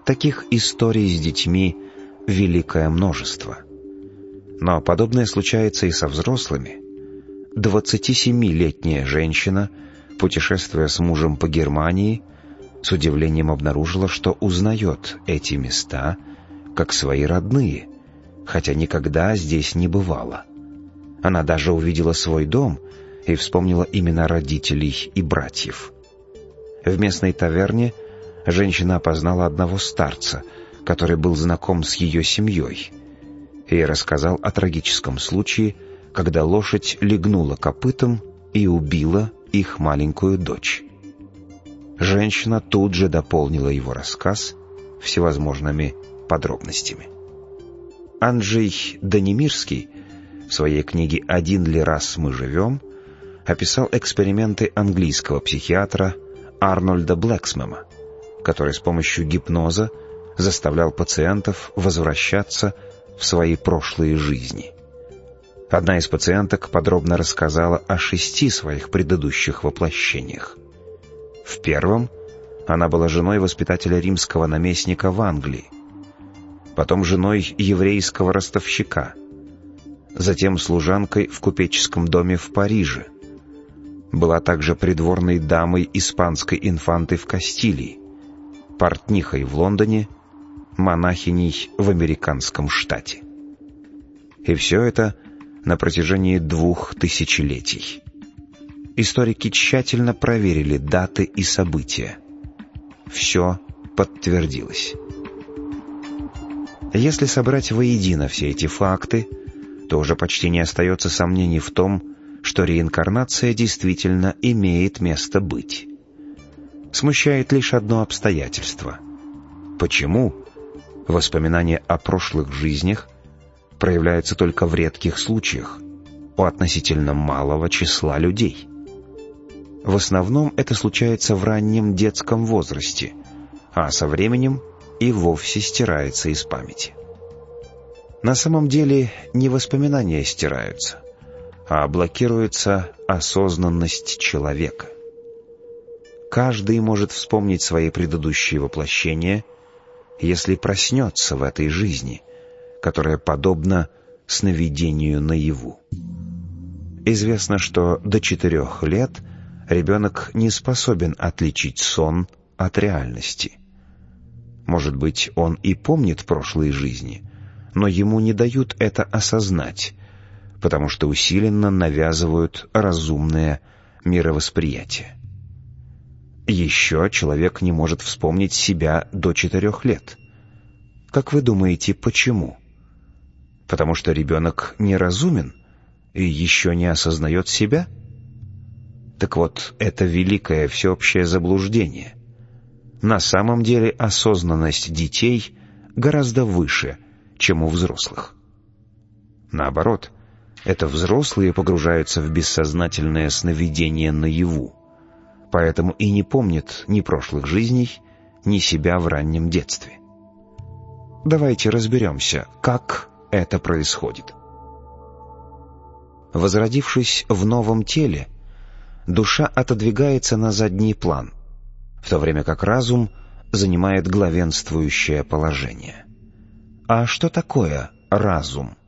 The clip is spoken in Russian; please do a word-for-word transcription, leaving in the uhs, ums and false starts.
Таких историй с детьми великое множество. Но подобное случается и со взрослыми. Двадцатисемилетняя женщина, путешествуя с мужем по Германии, с удивлением обнаружила, что узнает эти места как свои родные, хотя никогда здесь не бывала. Она даже увидела свой дом и вспомнила имена родителей и братьев. В местной таверне женщина опознала одного старца, который был знаком с ее семьей, и рассказал о трагическом случае, когда лошадь легнула копытом и убила их маленькую дочь. Женщина тут же дополнила его рассказ всевозможными подробностями. Анджей Данимирский в своей книге «Один ли раз мы живем» описал эксперименты английского психиатра Арнольда Блэксмема, который с помощью гипноза заставлял пациентов возвращаться в свои прошлые жизни. Одна из пациенток подробно рассказала о шести своих предыдущих воплощениях. В первом она была женой воспитателя римского наместника в Англии, потом женой еврейского ростовщика, затем служанкой в купеческом доме в Париже. Была также придворной дамой испанской инфанты в Кастилии, портнихой в Лондоне, монахиней в американском штате. И все это на протяжении двух тысячелетий. Историки тщательно проверили даты и события. Все подтвердилось. Если собрать воедино все эти факты, то уже почти не остается сомнений в том, что реинкарнация действительно имеет место быть. Смущает лишь одно обстоятельство. Почему воспоминания о прошлых жизнях проявляются только в редких случаях, у относительно малого числа людей? В основном это случается в раннем детском возрасте, а со временем и вовсе стирается из памяти. На самом деле не воспоминания стираются, а блокируется осознанность человека. Каждый может вспомнить свои предыдущие воплощения, если проснется в этой жизни, которая подобна сновидению наяву. Известно, что до четырех лет ребенок не способен отличить сон от реальности. Может быть, он и помнит прошлые жизни, но ему не дают это осознать, потому что усиленно навязывают разумное мировосприятие. Еще человек не может вспомнить себя до четырех лет. Как вы думаете, почему? Потому что ребенок неразумен и еще не осознает себя? Так вот, это великое всеобщее заблуждение. На самом деле осознанность детей гораздо выше, чем у взрослых. Наоборот, это взрослые погружаются в бессознательное сновидение наяву, поэтому и не помнят ни прошлых жизней, ни себя в раннем детстве. Давайте разберемся, как это происходит. Возродившись в новом теле, душа отодвигается на задний план, в то время как разум занимает главенствующее положение. А что такое разум?